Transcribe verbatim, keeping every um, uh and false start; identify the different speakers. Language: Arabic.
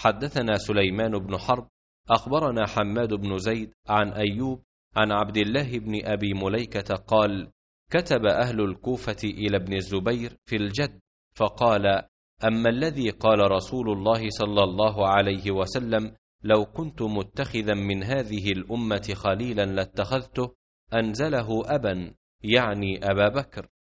Speaker 1: حدثنا سليمان بن حرب أخبرنا حماد بن زيد عن أيوب عن عبد الله بن أبي مليكة قال: كتب أهل الكوفة إلى ابن الزبير في الجد فقال: أما الذي قال رسول الله صلى الله عليه وسلم: لو كنت متخذا من هذه الأمة خليلا لاتخذته، أنزله أبا، يعني أبا بكر،